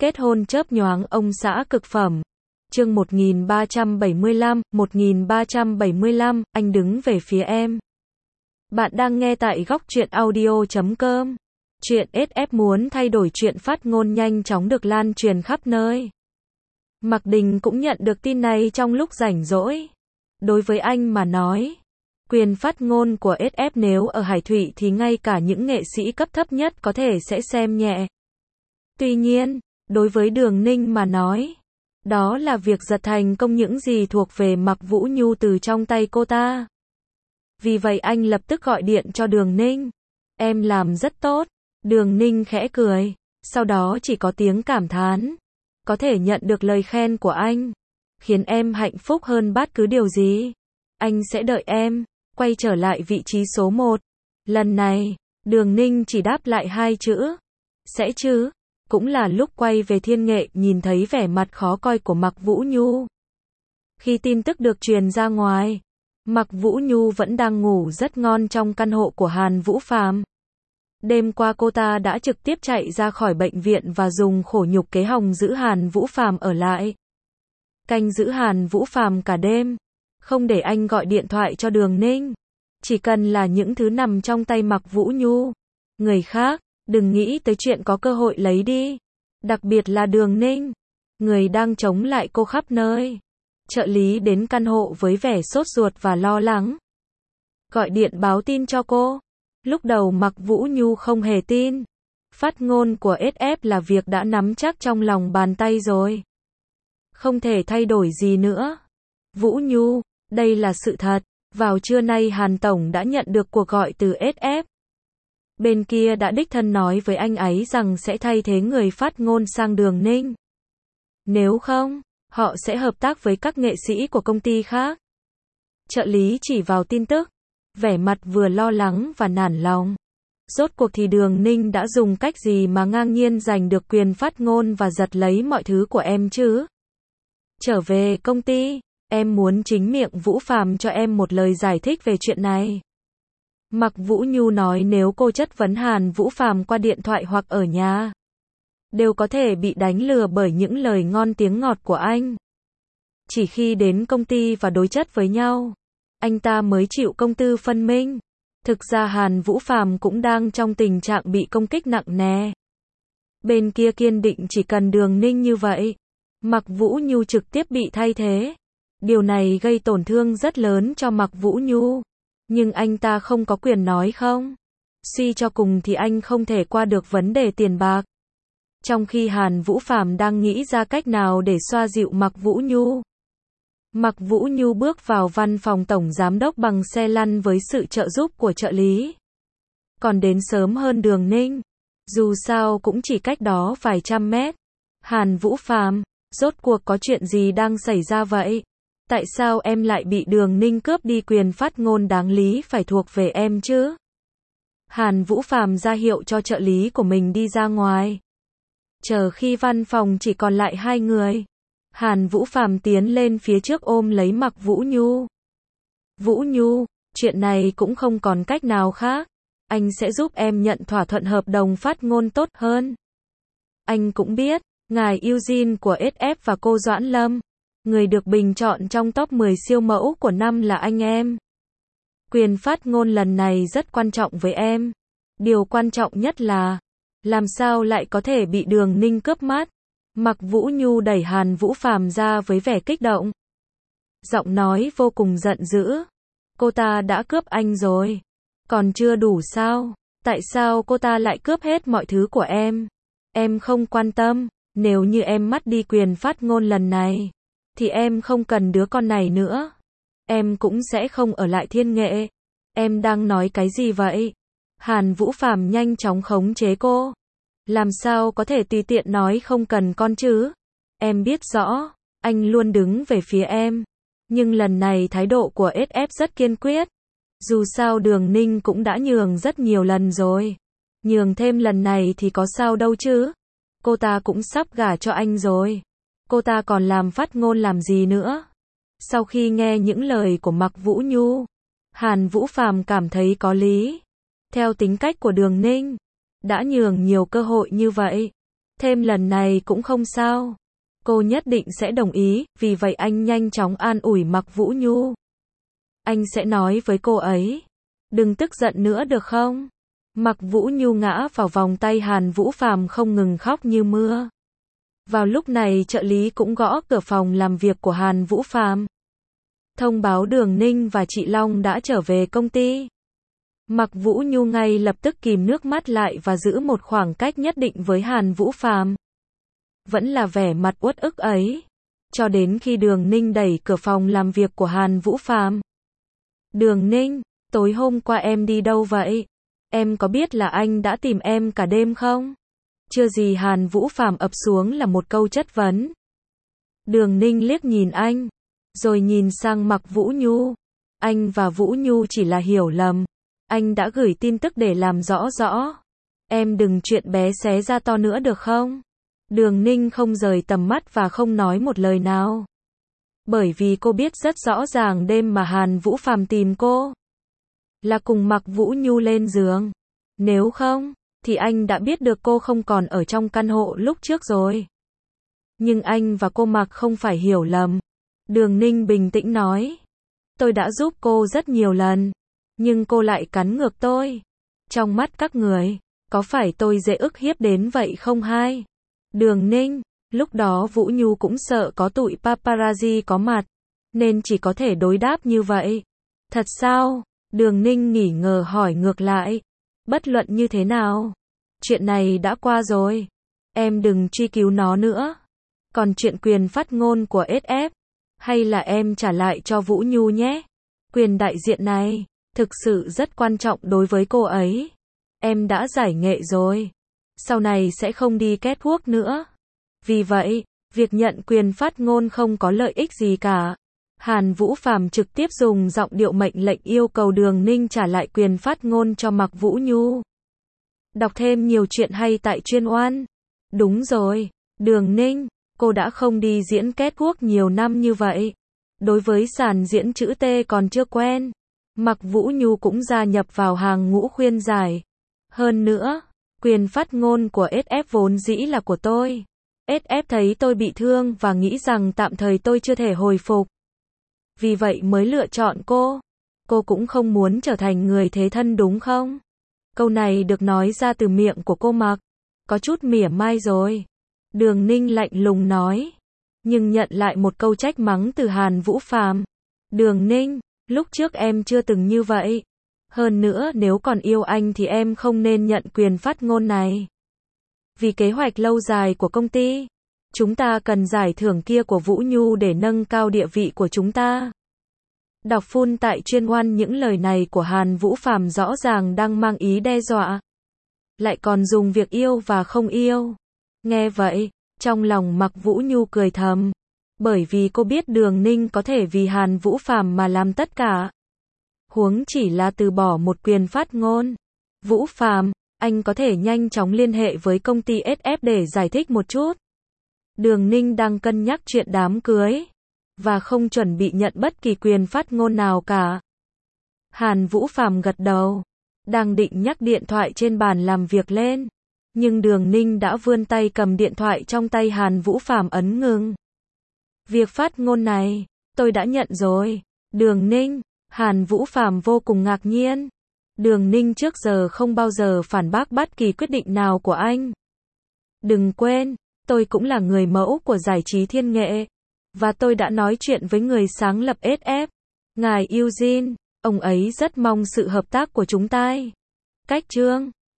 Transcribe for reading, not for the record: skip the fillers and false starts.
Kết hôn chớp nhoáng ông xã cực phẩm. Chương 1375, anh đứng về phía em. Bạn đang nghe tại góc truyện audio.com. Chuyện SF muốn thay đổi chuyện phát ngôn nhanh chóng được lan truyền khắp nơi. Mạc Đình cũng nhận được tin này trong lúc rảnh rỗi. Đối với anh mà nói, quyền phát ngôn của SF nếu ở Hải Thụy thì ngay cả những nghệ sĩ cấp thấp nhất có thể sẽ xem nhẹ. Tuy nhiên, đối với Đường Ninh mà nói, đó là việc giật thành công những gì thuộc về Mạc Vũ Nhu từ trong tay cô ta. Vì vậy anh lập tức gọi điện cho Đường Ninh. Em làm rất tốt. Đường Ninh khẽ cười, sau đó chỉ có tiếng cảm thán. Có thể nhận được lời khen của anh, khiến em hạnh phúc hơn bất cứ điều gì. Anh sẽ đợi em quay trở lại vị trí số 1. Lần này, Đường Ninh chỉ đáp lại 2 chữ. Sẽ chứ. Cũng là lúc quay về Thiên Nghệ nhìn thấy vẻ mặt khó coi của Mạc Vũ Nhu. Khi tin tức được truyền ra ngoài, Mạc Vũ Nhu vẫn đang ngủ rất ngon trong căn hộ của Hàn Vũ Phàm. Đêm qua cô ta đã trực tiếp chạy ra khỏi bệnh viện và dùng khổ nhục kế hòng giữ Hàn Vũ Phàm ở lại. Canh giữ Hàn Vũ Phàm cả đêm, không để anh gọi điện thoại cho Đường Ninh. Chỉ cần là những thứ nằm trong tay Mạc Vũ Nhu, người khác đừng nghĩ tới chuyện có cơ hội lấy đi. Đặc biệt là Đường Ninh, người đang chống lại cô khắp nơi. Trợ lý đến căn hộ với vẻ sốt ruột và lo lắng. Gọi điện báo tin cho cô. Lúc đầu Mạc Vũ Nhu không hề tin. Phát ngôn của SF là việc đã nắm chắc trong lòng bàn tay rồi. Không thể thay đổi gì nữa. Vũ Nhu, đây là sự thật. Vào trưa nay Hàn Tổng đã nhận được cuộc gọi từ SF. Bên kia đã đích thân nói với anh ấy rằng sẽ thay thế người phát ngôn sang Đường Ninh. Nếu không, họ sẽ hợp tác với các nghệ sĩ của công ty khác. Trợ lý chỉ vào tin tức, vẻ mặt vừa lo lắng và nản lòng. Rốt cuộc thì Đường Ninh đã dùng cách gì mà ngang nhiên giành được quyền phát ngôn và giật lấy mọi thứ của em chứ? Trở về công ty, em muốn chính miệng Vũ Phàm cho em một lời giải thích về chuyện này. Mạc Vũ Nhu nói nếu cô chất vấn Hàn Vũ Phàm qua điện thoại hoặc ở nhà, đều có thể bị đánh lừa bởi những lời ngon tiếng ngọt của anh. Chỉ khi đến công ty và đối chất với nhau, anh ta mới chịu công tư phân minh. Thực ra Hàn Vũ Phàm cũng đang trong tình trạng bị công kích nặng nề. Bên kia kiên định chỉ cần Đường Ninh như vậy, Mạc Vũ Nhu trực tiếp bị thay thế. Điều này gây tổn thương rất lớn cho Mạc Vũ Nhu. Nhưng anh ta không có quyền nói không. Suy cho cùng thì anh không thể qua được vấn đề tiền bạc. Trong khi Hàn Vũ Phàm đang nghĩ ra cách nào để xoa dịu Mạc Vũ Nhu. Mạc Vũ Nhu bước vào văn phòng tổng giám đốc bằng xe lăn với sự trợ giúp của trợ lý. Còn đến sớm hơn Đường Ninh. Dù sao cũng chỉ cách đó vài trăm mét. Hàn Vũ Phàm, rốt cuộc có chuyện gì đang xảy ra vậy? Tại sao em lại bị Đường Ninh cướp đi quyền phát ngôn đáng lý phải thuộc về em chứ? Hàn Vũ Phàm ra hiệu cho trợ lý của mình đi ra ngoài. Chờ khi văn phòng chỉ còn lại 2 người, Hàn Vũ Phàm tiến lên phía trước ôm lấy Mạc Vũ Nhu. Vũ Nhu, chuyện này cũng không còn cách nào khác. Anh sẽ giúp em nhận thỏa thuận hợp đồng phát ngôn tốt hơn. Anh cũng biết, ngài Eugene của SF và cô Doãn Lâm, người được bình chọn trong top 10 siêu mẫu của năm là anh em. Quyền phát ngôn lần này rất quan trọng với em. Điều quan trọng nhất là, làm sao lại có thể bị Đường Ninh cướp mất? Mạc Vũ Nhu đẩy Hàn Vũ Phàm ra với vẻ kích động. Giọng nói vô cùng giận dữ. Cô ta đã cướp anh rồi. Còn chưa đủ sao? Tại sao cô ta lại cướp hết mọi thứ của em? Em không quan tâm. Nếu như em mất đi quyền phát ngôn lần này, thì em không cần đứa con này nữa. Em cũng sẽ không ở lại Thiên Nghệ. Em đang nói cái gì vậy? Hàn Vũ Phàm nhanh chóng khống chế cô. Làm sao có thể tùy tiện nói không cần con chứ? Em biết rõ, anh luôn đứng về phía em. Nhưng lần này thái độ của SF rất kiên quyết. Dù sao Đường Ninh cũng đã nhường rất nhiều lần rồi. Nhường thêm lần này thì có sao đâu chứ? Cô ta cũng sắp gả cho anh rồi. Cô ta còn làm phát ngôn làm gì nữa? Sau khi nghe những lời của Mạc Vũ Nhu, Hàn Vũ Phàm cảm thấy có lý. Theo tính cách của Đường Ninh, đã nhường nhiều cơ hội như vậy, Thêm lần này cũng không sao. Cô nhất định sẽ đồng ý, vì vậy anh nhanh chóng an ủi Mạc Vũ Nhu. Anh sẽ nói với cô ấy. Đừng tức giận nữa được không? Mạc Vũ Nhu ngã vào vòng tay Hàn Vũ Phàm không ngừng khóc như mưa. Vào lúc này trợ lý cũng gõ cửa phòng làm việc của Hàn Vũ Phàm. Thông báo Đường Ninh và chị Long đã trở về công ty. Mạc Vũ Nhu ngay lập tức kìm nước mắt lại và giữ một khoảng cách nhất định với Hàn Vũ Phàm. Vẫn là vẻ mặt uất ức ấy. Cho đến khi Đường Ninh đẩy cửa phòng làm việc của Hàn Vũ Phàm. Đường Ninh, tối hôm qua em đi đâu vậy? Em có biết là anh đã tìm em cả đêm không? Chưa gì Hàn Vũ Phàm ập xuống là một câu chất vấn. Đường Ninh liếc nhìn anh, rồi nhìn sang Mạc Vũ Nhu. Anh và Vũ Nhu chỉ là hiểu lầm. Anh đã gửi tin tức để làm rõ. Em đừng chuyện bé xé ra to nữa được không? Đường Ninh không rời tầm mắt và không nói một lời nào. Bởi vì cô biết rất rõ ràng đêm mà Hàn Vũ Phàm tìm cô là cùng Mạc Vũ Nhu lên giường. Nếu không, thì anh đã biết được cô không còn ở trong căn hộ lúc trước rồi. Nhưng anh và cô Mạc không phải hiểu lầm. Đường Ninh bình tĩnh nói. Tôi đã giúp cô rất nhiều lần. Nhưng cô lại cắn ngược tôi. Trong mắt các người, có phải tôi dễ ức hiếp đến vậy không hai? Đường Ninh, lúc đó Vũ Nhu cũng sợ có tụi paparazzi có mặt, nên chỉ có thể đối đáp như vậy. Thật sao? Đường Ninh nghỉ ngờ hỏi ngược lại. Bất luận như thế nào, chuyện này đã qua rồi. Em đừng truy cứu nó nữa. Còn chuyện quyền phát ngôn của SF, hay là em trả lại cho Vũ Nhu nhé. Quyền đại diện này, thực sự rất quan trọng đối với cô ấy. Em đã giải nghệ rồi. Sau này sẽ không đi catwalk nữa. Vì vậy, việc nhận quyền phát ngôn không có lợi ích gì cả. Hàn Vũ Phàm trực tiếp dùng giọng điệu mệnh lệnh yêu cầu Đường Ninh trả lại quyền phát ngôn cho Mạc Vũ Nhu. Đọc thêm nhiều chuyện hay tại Chuyên Oan. Đúng rồi, Đường Ninh, cô đã không đi diễn catwalk nhiều năm như vậy. Đối với sàn diễn chữ T còn chưa quen. Mạc Vũ Nhu cũng gia nhập vào hàng ngũ khuyên giải. Hơn nữa, quyền phát ngôn của SF vốn dĩ là của tôi. SF thấy tôi bị thương và nghĩ rằng tạm thời tôi chưa thể hồi phục. Vì vậy mới lựa chọn cô. Cô cũng không muốn trở thành người thế thân đúng không? Câu này được nói ra từ miệng của cô Mạc. Có chút mỉa mai rồi. Đường Ninh lạnh lùng nói. Nhưng nhận lại một câu trách mắng từ Hàn Vũ Phàm. Đường Ninh, lúc trước em chưa từng như vậy. Hơn nữa nếu còn yêu anh thì em không nên nhận quyền phát ngôn này. Vì kế hoạch lâu dài của công ty, chúng ta cần giải thưởng kia của Vũ Nhu để nâng cao địa vị của chúng ta. Đọc full tại Chuyên Oan. Những lời này của Hàn Vũ Phàm rõ ràng đang mang ý đe dọa. Lại còn dùng việc yêu và không yêu. Nghe vậy, trong lòng Mạc Vũ Nhu cười thầm. Bởi vì cô biết Đường Ninh có thể vì Hàn Vũ Phàm mà làm tất cả. Huống chỉ là từ bỏ một quyền phát ngôn. Vũ Phàm, anh có thể nhanh chóng liên hệ với công ty SF để giải thích một chút. Đường Ninh đang cân nhắc chuyện đám cưới. Và không chuẩn bị nhận bất kỳ quyền phát ngôn nào cả. Hàn Vũ Phàm gật đầu. Đang định nhắc điện thoại trên bàn làm việc lên. Nhưng Đường Ninh đã vươn tay cầm điện thoại trong tay Hàn Vũ Phàm ấn ngừng. Việc phát ngôn này, tôi đã nhận rồi. Đường Ninh, Hàn Vũ Phàm vô cùng ngạc nhiên. Đường Ninh trước giờ không bao giờ phản bác bất kỳ quyết định nào của anh. Đừng quên, tôi cũng là người mẫu của giải trí thiên nghệ. Và tôi đã nói chuyện với người sáng lập SF, ngài Eugene, ông ấy rất mong sự hợp tác của chúng ta. Cách chương